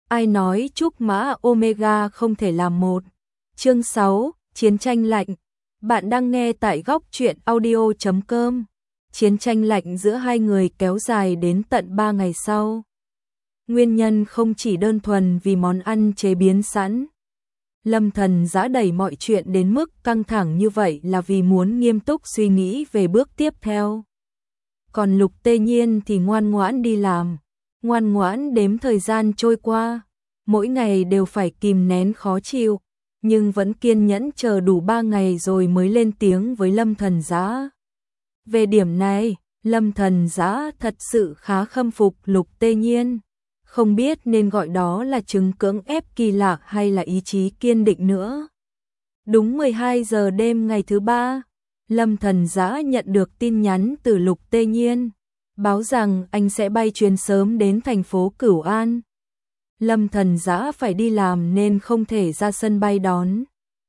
Ai nói trúc mã Omega không thể làm một. Chương 6, Chiến tranh lạnh. Bạn đang nghe tại góc truyện audio.com. Chiến tranh lạnh giữa hai người kéo dài đến tận 3 ngày sau. Nguyên nhân không chỉ đơn thuần vì món ăn chế biến sẵn. Lâm Thần Dã đẩy mọi chuyện đến mức căng thẳng như vậy là vì muốn nghiêm túc suy nghĩ về bước tiếp theo. Còn Lục Tê Nhiên thì ngoan ngoãn đi làm, ngoan ngoãn đếm thời gian trôi qua, mỗi ngày đều phải kìm nén khó chịu, nhưng vẫn kiên nhẫn chờ đủ 3 ngày rồi mới lên tiếng với Lâm Thần Dã. Về điểm này, Lâm Thần Dã thật sự khá khâm phục Lục Tê Nhiên, không biết nên gọi đó là chứng cưỡng ép kỳ lạ hay là ý chí kiên định nữa. Đúng 12 giờ đêm ngày thứ 3, Lâm Thần Dã nhận được tin nhắn từ Lục Tê Nhiên, báo rằng anh sẽ bay chuyến sớm đến thành phố Cửu An. Lâm Thần Dã phải đi làm nên không thể ra sân bay đón.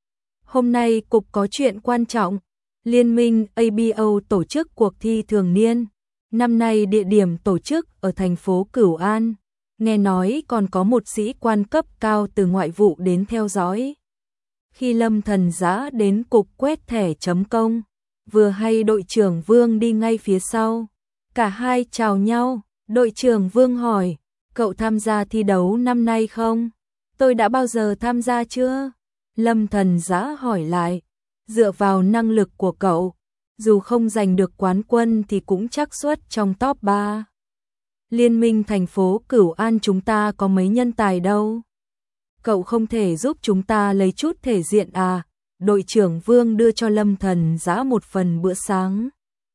Hôm nay cục có chuyện quan trọng, Liên minh ABO tổ chức cuộc thi thường niên. Năm nay địa điểm tổ chức ở thành phố Cửu An, nghe nói còn có một sĩ quan cấp cao từ ngoại vụ đến theo dõi. Khi Lâm Thần Dã đến cục quét thẻ chấm công, vừa hay đội trưởng Vương đi ngay phía sau. Cả hai chào nhau, đội trưởng Vương hỏi, cậu tham gia thi đấu năm nay không? Tôi đã bao giờ tham gia chưa? Lâm Thần Dã hỏi lại, dựa vào năng lực của cậu, dù không giành được quán quân thì cũng chắc suất trong top 3. Liên minh thành phố Cửu An chúng ta có mấy nhân tài đâu. Cậu không thể giúp chúng ta lấy chút thể diện à? Đội trưởng Vương đưa cho Lâm Thần Dã một phần bữa sáng.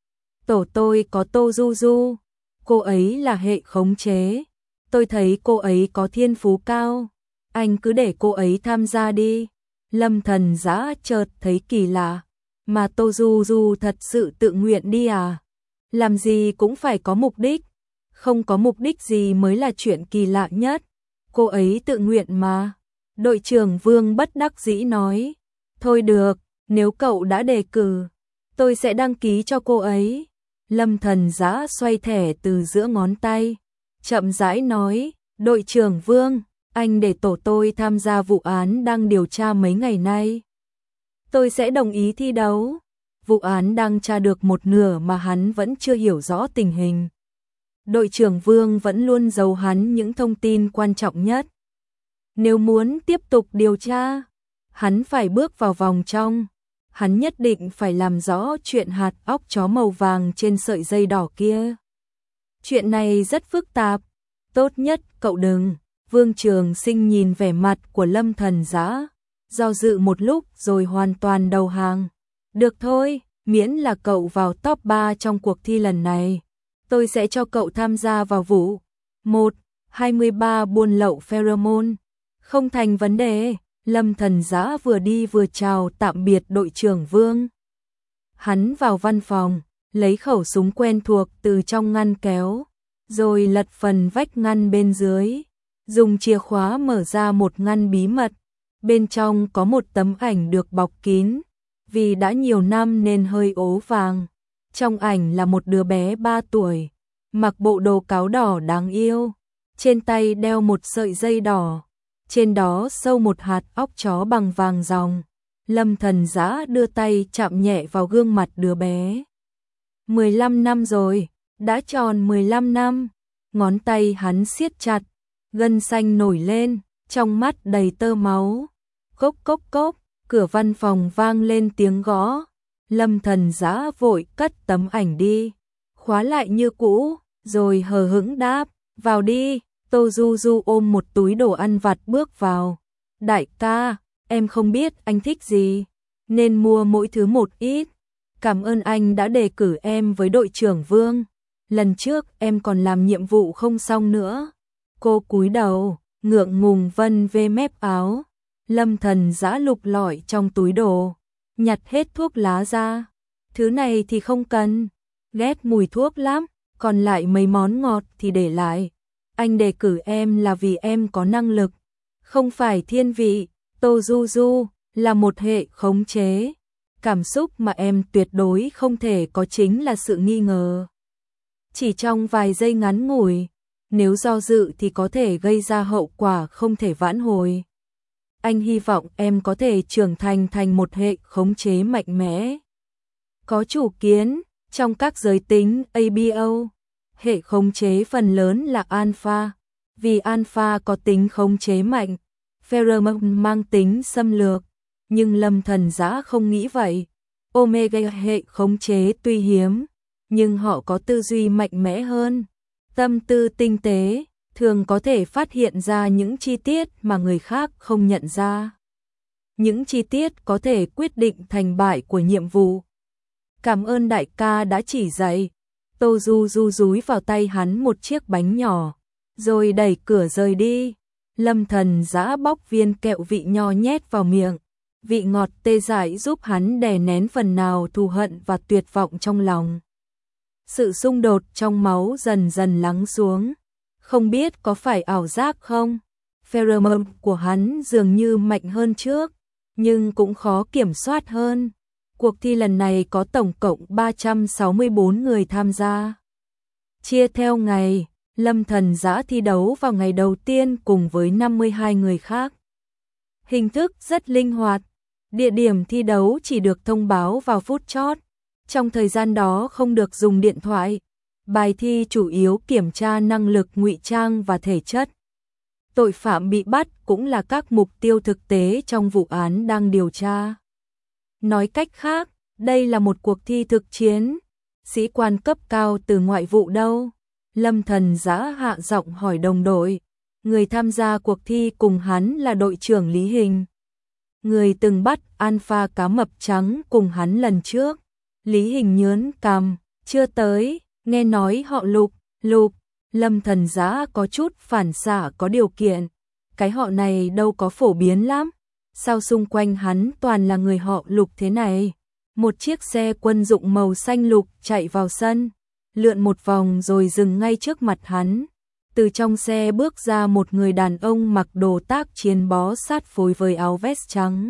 Tổ tôi có Tô Du Du, cô ấy là hệ khống chế. Tôi thấy cô ấy có thiên phú cao, anh cứ để cô ấy tham gia đi. Lâm Thần Dã chợt thấy kỳ lạ, mà Tô Du Du thật sự tự nguyện đi à? Làm gì cũng phải có mục đích, không có mục đích gì mới là chuyện kỳ lạ nhất. Cô ấy tự nguyện mà. Đội trưởng Vương bất đắc dĩ nói, thôi được, nếu cậu đã đề cử, tôi sẽ đăng ký cho cô ấy. Lâm Thần Dã xoay thẻ từ giữa ngón tay, chậm rãi nói, đội trưởng Vương, anh để tổ tôi tham gia vụ án đang điều tra mấy ngày nay. Tôi sẽ đồng ý thi đấu. Vụ án đang tra được một nửa mà hắn vẫn chưa hiểu rõ tình hình. Đội trưởng Vương vẫn luôn giấu hắn những thông tin quan trọng nhất. Nếu muốn tiếp tục điều tra, hắn phải bước vào vòng trong. Hắn nhất định phải làm rõ chuyện hạt óc chó màu vàng trên sợi dây đỏ kia. Chuyện này rất phức tạp, tốt nhất cậu đừng. Vương Trường Sinh nhìn vẻ mặt của Lâm Thần Dã, do dự một lúc rồi hoàn toàn đầu hàng. Được thôi, miễn là cậu vào top 3 trong cuộc thi lần này, tôi sẽ cho cậu tham gia vào vụ 1-23 buôn lậu pheromone. Không thành vấn đề. Lâm Thần Dã vừa đi vừa chào tạm biệt đội trưởng Vương. Hắn vào văn phòng, lấy khẩu súng quen thuộc từ trong ngăn kéo, rồi lật phần vách ngăn bên dưới, dùng chìa khóa mở ra một ngăn bí mật. Bên trong có một tấm ảnh được bọc kín, vì đã nhiều năm nên hơi ố vàng. Trong ảnh là một đứa bé 3 tuổi, mặc bộ đồ cáo đỏ đáng yêu, trên tay đeo một sợi dây đỏ. Trên đó sâu một hạt óc chó bằng vàng ròng. Lâm Thần Dã đưa tay chạm nhẹ vào gương mặt đứa bé. 15 năm rồi, đã tròn 15 năm. Ngón tay hắn siết chặt, gân xanh nổi lên, trong mắt đầy tơ máu. Cốc cốc cốc, cửa văn phòng vang lên tiếng gõ. Lâm Thần Dã vội cất tấm ảnh đi, khóa lại như cũ, rồi hờ hững đáp, vào đi. Tô Du Du ôm một túi đồ ăn vặt bước vào. Đại ca, em không biết anh thích gì, nên mua mỗi thứ một ít. Cảm ơn anh đã đề cử em với đội trưởng Vương. Lần trước em còn làm nhiệm vụ không xong nữa. Cô cúi đầu, ngượng ngùng vân về mép áo. Lâm Thần Dã lục lọi trong túi đồ, nhặt hết thuốc lá ra. Thứ này thì không cần, ghét mùi thuốc lắm, còn lại mấy món ngọt thì để lại. Anh đề cử em là vì em có năng lực, không phải thiên vị. Tô Du Du là một hệ khống chế. Cảm xúc mà em tuyệt đối không thể có chính là sự nghi ngờ. Chỉ trong vài giây ngắn ngủi, nếu do dự thì có thể gây ra hậu quả không thể vãn hồi. Anh hy vọng em có thể trưởng thành thành một hệ khống chế mạnh mẽ, có chủ kiến. Trong các giới tính ABO, hệ khống chế phần lớn là alpha, vì alpha có tính khống chế mạnh, pheromone mang tính xâm lược, nhưng Lâm Thần Dã không nghĩ vậy. Omega hệ khống chế tuy hiếm, nhưng họ có tư duy mạnh mẽ hơn, tâm tư tinh tế, thường có thể phát hiện ra những chi tiết mà người khác không nhận ra. Những chi tiết có thể quyết định thành bại của nhiệm vụ. Cảm ơn đại ca đã chỉ dạy. Tô Du Du dúi vào tay hắn một chiếc bánh nhỏ, rồi đẩy cửa rời đi. Lâm Thần Dã bóc viên kẹo vị nho nhét vào miệng. Vị ngọt tê dại giúp hắn đè nén phần nào thù hận và tuyệt vọng trong lòng. Sự xung đột trong máu dần dần lắng xuống. Không biết có phải ảo giác không? Pheromone của hắn dường như mạnh hơn trước, nhưng cũng khó kiểm soát hơn. Cuộc thi lần này có tổng cộng 364 người tham gia. Chia theo ngày, Lâm Thần Dã thi đấu vào ngày đầu tiên cùng với 52 người khác. Hình thức rất linh hoạt, địa điểm thi đấu chỉ được thông báo vào phút chót. Trong thời gian đó không được dùng điện thoại. Bài thi chủ yếu kiểm tra năng lực ngụy trang và thể chất. Tội phạm bị bắt cũng là các mục tiêu thực tế trong vụ án đang điều tra. Nói cách khác, đây là một cuộc thi thực chiến. Sĩ quan cấp cao từ ngoại vụ đâu? Lâm Thần Dã hạ giọng hỏi đồng đội. Người tham gia cuộc thi cùng hắn là đội trưởng Lý Hình, người từng bắt alpha cá mập trắng cùng hắn lần trước. Lý Hình nhớn cằm, chưa tới, nghe nói họ Lục. Lâm Thần Dã có chút phản xạ có điều kiện. Cái họ này đâu có phổ biến lắm. Sao xung quanh hắn toàn là người họ Lục thế này? Một chiếc xe quân dụng màu xanh lục chạy vào sân, lượn một vòng rồi dừng ngay trước mặt hắn. Từ trong xe bước ra một người đàn ông mặc đồ tác chiến bó sát phối với áo vest trắng.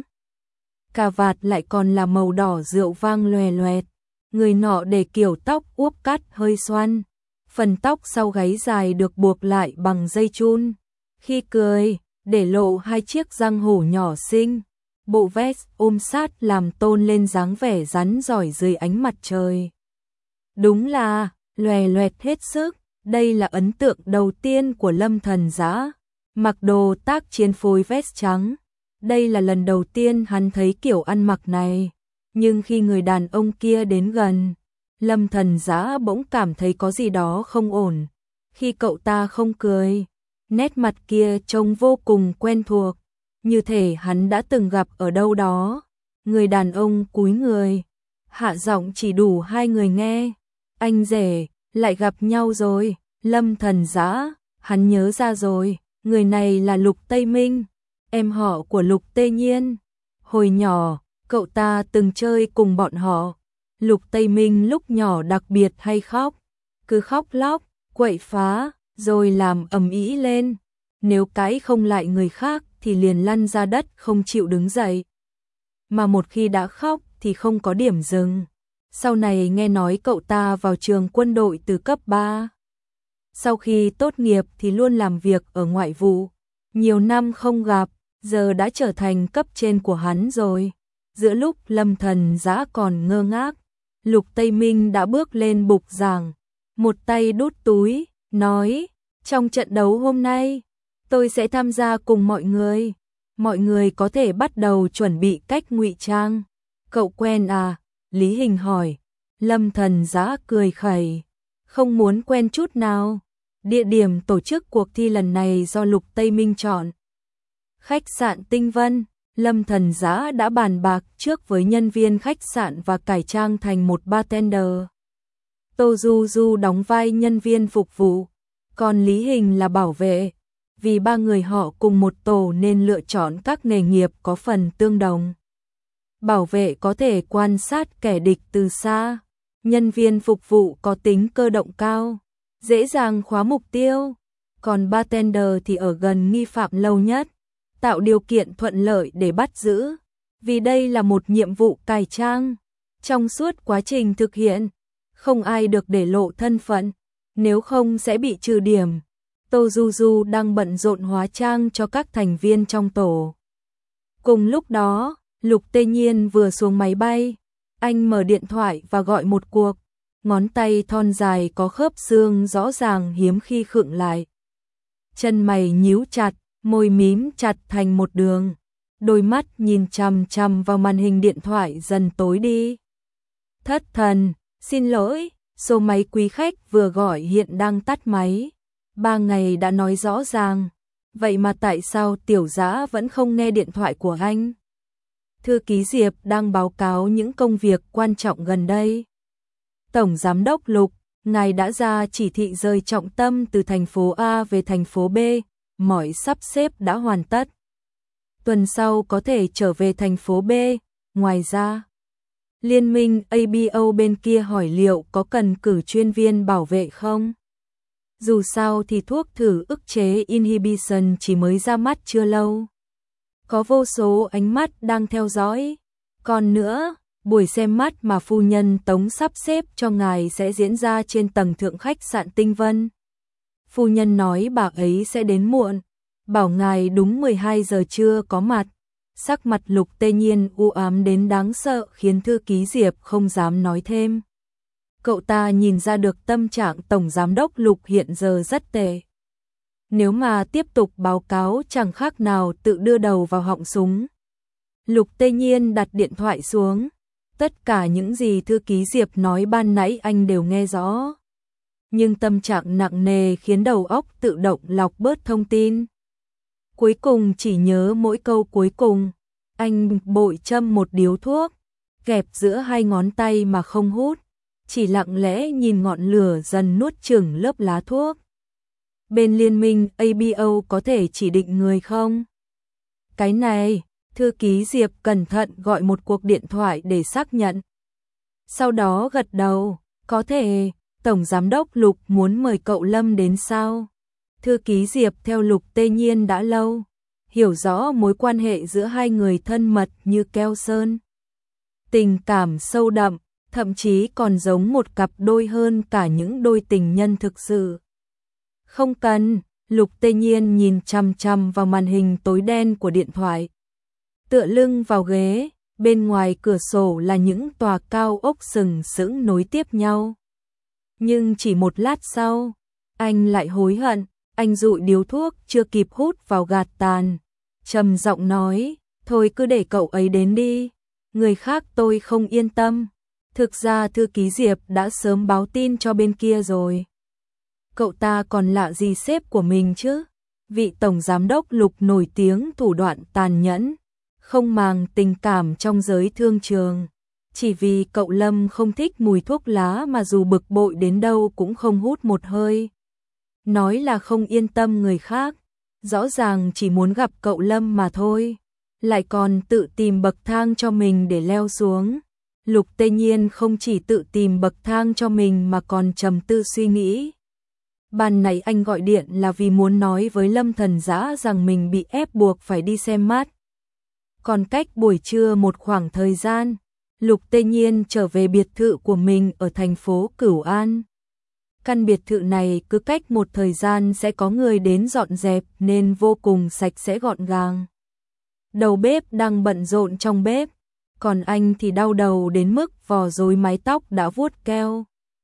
Cà vạt lại còn là màu đỏ rượu vang loè loẹt. Người nọ để kiểu tóc uốn cắt hơi xoăn. Phần tóc sau gáy dài được buộc lại bằng dây chun. Khi cười, để lộ hai chiếc răng hổ nhỏ xinh. Bộ vest ôm sát làm tôn lên dáng vẻ rắn giỏi dưới ánh mặt trời. Đúng là loè loẹt hết sức. Đây là ấn tượng đầu tiên của Lâm Thần Dã. Mặc đồ tác chiến phối vest trắng. Đây là lần đầu tiên hắn thấy kiểu ăn mặc này. Nhưng khi người đàn ông kia đến gần, Lâm Thần Dã bỗng cảm thấy có gì đó không ổn. Khi cậu ta không cười, nét mặt kia trông vô cùng quen thuộc, như thể hắn đã từng gặp ở đâu đó. Người đàn ông cúi người, hạ giọng chỉ đủ hai người nghe. Anh rể, lại gặp nhau rồi. Lâm Thần Dã, hắn nhớ ra rồi, người này là Lục Tây Minh, em họ của Lục Tê Nhiên. Hồi nhỏ, cậu ta từng chơi cùng bọn họ. Lục Tây Minh lúc nhỏ đặc biệt hay khóc, cứ khóc lóc, quậy phá, rồi làm ầm ĩ lên. Nếu cãi không lại người khác thì liền lăn ra đất không chịu đứng dậy. Mà một khi đã khóc thì không có điểm dừng. Sau này nghe nói cậu ta vào trường quân đội từ cấp 3. Sau khi tốt nghiệp thì luôn làm việc ở ngoại vụ. Nhiều năm không gặp, giờ đã trở thành cấp trên của hắn rồi. Giữa lúc Lâm Thần Dã còn ngơ ngác, Lục Tây Minh đã bước lên bục giảng, một tay đút túi, nói, trong trận đấu hôm nay, tôi sẽ tham gia cùng mọi người. Mọi người có thể bắt đầu chuẩn bị cách ngụy trang. Cậu quen à? Lý Hình hỏi. Lâm Thần Dã cười khẩy, không muốn quen chút nào. Địa điểm tổ chức cuộc thi lần này do Lục Tây Minh chọn. Khách sạn Tinh Vân. Lâm Thần Dã đã bàn bạc trước với nhân viên khách sạn và cải trang thành một bartender. Tô Du Du đóng vai nhân viên phục vụ, còn Lý Hình là bảo vệ. Vì ba người họ cùng một tổ nên lựa chọn các nghề nghiệp có phần tương đồng. Bảo vệ có thể quan sát kẻ địch từ xa, nhân viên phục vụ có tính cơ động cao, dễ dàng khóa mục tiêu, còn bartender thì ở gần nghi phạm lâu nhất, tạo điều kiện thuận lợi để bắt giữ. Vì đây là một nhiệm vụ cải trang, trong suốt quá trình thực hiện, không ai được để lộ thân phận, nếu không sẽ bị trừ điểm. Tô Du Du đang bận rộn hóa trang cho các thành viên trong tổ. Cùng lúc đó, Lục Tê Nhiên vừa xuống máy bay, anh mở điện thoại và gọi một cuộc, ngón tay thon dài có khớp xương rõ ràng hiếm khi khựng lại. Chân mày nhíu chặt, môi mím chặt thành một đường, đôi mắt nhìn chằm chằm vào màn hình điện thoại dần tối đi. Thất thần, xin lỗi, số máy quý khách vừa gọi hiện đang tắt máy. 3 ngày đã nói rõ ràng, vậy mà tại sao Tiểu Dã vẫn không nghe điện thoại của anh? Thư ký Diệp đang báo cáo những công việc quan trọng gần đây. Tổng Giám đốc Lục, ngài đã ra chỉ thị rời trọng tâm từ thành phố A về thành phố B, mọi sắp xếp đã hoàn tất. Tuần sau có thể trở về thành phố B, ngoài ra, Liên minh ABO bên kia hỏi liệu có cần cử chuyên viên bảo vệ không? Dù sao thì thuốc thử ức chế inhibition chỉ mới ra mắt chưa lâu. Có vô số ánh mắt đang theo dõi. Còn nữa, buổi xem mắt mà phu nhân Tống sắp xếp cho ngài sẽ diễn ra trên tầng thượng khách sạn Tinh Vân. Phu nhân nói bà ấy sẽ đến muộn, bảo ngài đúng 12 giờ trưa có mặt. Sắc mặt Lục Tê Nhiên u ám đến đáng sợ khiến thư ký Diệp không dám nói thêm. Cậu ta nhìn ra được tâm trạng Tổng Giám đốc Lục hiện giờ rất tệ. Nếu mà tiếp tục báo cáo chẳng khác nào tự đưa đầu vào họng súng. Lục Tê Nhiên đặt điện thoại xuống. Tất cả những gì thư ký Diệp nói ban nãy anh đều nghe rõ. Nhưng tâm trạng nặng nề khiến đầu óc tự động lọc bớt thông tin. Cuối cùng chỉ nhớ mỗi câu cuối cùng. Anh bội châm một điếu thuốc, kẹp giữa hai ngón tay mà không hút, chỉ lặng lẽ nhìn ngọn lửa dần nuốt chửng lớp lá thuốc. Bên liên minh ABO có thể chỉ định người không? Cái này, thư ký Diệp cẩn thận gọi một cuộc điện thoại để xác nhận. Sau đó gật đầu, có thể, Tổng Giám đốc Lục muốn mời cậu Lâm đến sao? Thư ký Diệp theo Lục Tê Nhiên đã lâu, hiểu rõ mối quan hệ giữa hai người thân mật như keo sơn. Tình cảm sâu đậm, thậm chí còn giống một cặp đôi hơn cả những đôi tình nhân thực sự. Không cần, Lục Tê Nhiên nhìn chằm chằm vào màn hình tối đen của điện thoại. Tựa lưng vào ghế, bên ngoài cửa sổ là những tòa cao ốc sừng sững nối tiếp nhau. Nhưng chỉ một lát sau, anh lại hối hận, anh dụi điếu thuốc chưa kịp hút vào gạt tàn. Trầm giọng nói, thôi cứ để cậu ấy đến đi, người khác tôi không yên tâm. Thực ra thư ký Diệp đã sớm báo tin cho bên kia rồi. Cậu ta còn lạ gì sếp của mình chứ? Vị Tổng Giám đốc Lục nổi tiếng thủ đoạn tàn nhẫn, không màng tình cảm trong giới thương trường. Chỉ vì cậu Lâm không thích mùi thuốc lá mà dù bực bội đến đâu cũng không hút một hơi. Nói là không yên tâm người khác, rõ ràng chỉ muốn gặp cậu Lâm mà thôi. Lại còn tự tìm bậc thang cho mình để leo xuống. Lục Tê Nhiên không chỉ tự tìm bậc thang cho mình mà còn trầm tư suy nghĩ. Ban nãy anh gọi điện là vì muốn nói với Lâm Thần Dã rằng mình bị ép buộc phải đi xem mắt. Còn cách buổi trưa một khoảng thời gian, Lục Tê Nhiên trở về biệt thự của mình ở thành phố Cửu An. Căn biệt thự này cứ cách một thời gian sẽ có người đến dọn dẹp nên vô cùng sạch sẽ gọn gàng. Đầu bếp đang bận rộn trong bếp, còn anh thì đau đầu đến mức vò rối mái tóc đã vuốt keo.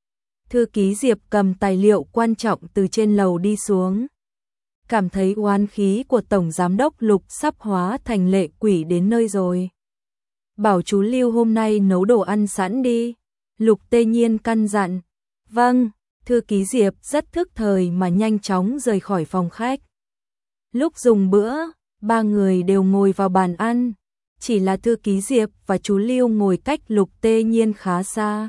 Thư ký Diệp cầm tài liệu quan trọng từ trên lầu đi xuống. Cảm thấy oán khí của Tổng Giám đốc Lục sắp hóa thành lệ quỷ đến nơi rồi. Bảo chú Lưu hôm nay nấu đồ ăn sẵn đi. Lục Tê Nhiên căn dặn. Vâng, thư ký Diệp rất thức thời mà nhanh chóng rời khỏi phòng khách. Lúc dùng bữa, ba người đều ngồi vào bàn ăn. Chỉ là thư ký Diệp và chú Lưu ngồi cách Lục Tê Nhiên khá xa.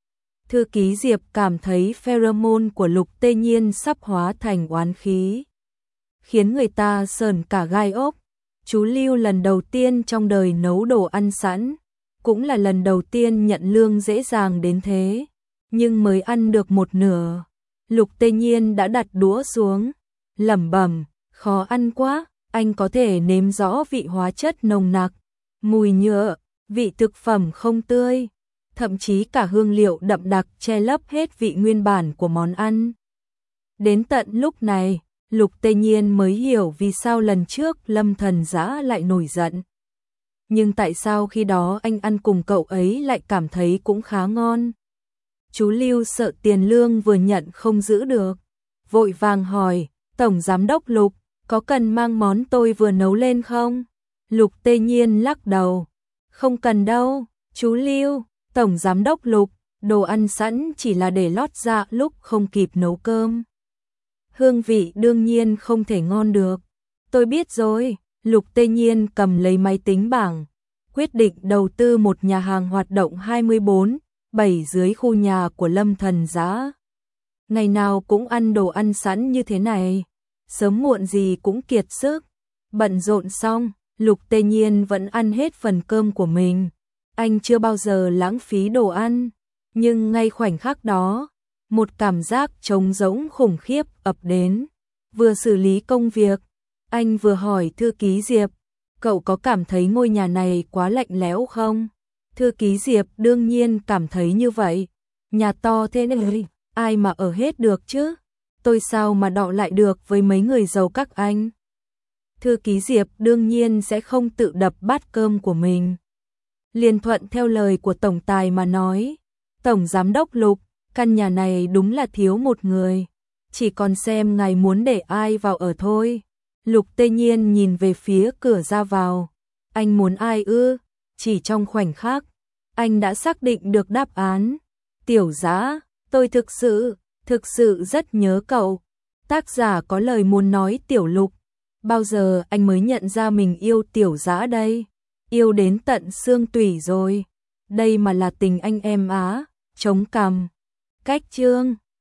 Thư ký Diệp cảm thấy pheromone của Lục Tê Nhiên sắp hóa thành oán khí, khiến người ta sởn cả gai ốc. Chú Lưu lần đầu tiên trong đời nấu đồ ăn sẵn, cũng là lần đầu tiên nhận lương dễ dàng đến thế. Nhưng mới ăn được một nửa, Lục Tê Nhiên đã đặt đũa xuống, lẩm bẩm, khó ăn quá, anh có thể nếm rõ vị hóa chất nồng nặc, mùi nhựa, vị thực phẩm không tươi, thậm chí cả hương liệu đậm đặc che lấp hết vị nguyên bản của món ăn. Đến tận lúc này, Lục Tê Nhiên mới hiểu vì sao lần trước Lâm Thần Dã lại nổi giận. Nhưng tại sao khi đó anh ăn cùng cậu ấy lại cảm thấy cũng khá ngon? Chú Lưu sợ tiền lương vừa nhận không giữ được, vội vàng hỏi, Tổng Giám đốc Lục, có cần mang món tôi vừa nấu lên không? Lục Tê Nhiên lắc đầu, không cần đâu, chú Lưu, Tổng Giám đốc Lục, đồ ăn sẵn chỉ là để lót dạ lúc không kịp nấu cơm. Hương vị đương nhiên không thể ngon được. Tôi biết rồi, Lục Tê Nhiên cầm lấy máy tính bảng, quyết định đầu tư một nhà hàng hoạt động 24/7 dưới khu nhà của Lâm Thần Dã. Ngày nào cũng ăn đồ ăn sẵn như thế này, sớm muộn gì cũng kiệt sức. Bận rộn xong, Lục Tê Nhiên vẫn ăn hết phần cơm của mình. Anh chưa bao giờ lãng phí đồ ăn, nhưng ngay khoảnh khắc đó, một cảm giác trống rỗng khủng khiếp ập đến. Vừa xử lý công việc, anh vừa hỏi thư ký Diệp, cậu có cảm thấy ngôi nhà này quá lạnh lẽo không? Thư ký Diệp đương nhiên cảm thấy như vậy. Nhà to thế này, ai mà ở hết được chứ? Tôi sao mà đọ lại được với mấy người giàu các anh? Thư ký Diệp đương nhiên sẽ không tự đập bát cơm của mình. Liền thuận theo lời của tổng tài mà nói, Tổng Giám đốc Lục, căn nhà này đúng là thiếu một người, chỉ còn xem ngài muốn để ai vào ở thôi. Lục Tê Nhiên nhìn về phía cửa ra vào, anh muốn ai ư? Chỉ trong khoảnh khắc, anh đã xác định được đáp án. Tiểu Dã, tôi thực sự rất nhớ cậu. Tác giả có lời muốn nói Tiểu Lục, bao giờ anh mới nhận ra mình yêu Tiểu Dã đây? Yêu đến tận xương tủy rồi. Đây mà là tình anh em á. Chống cằm. Cách chương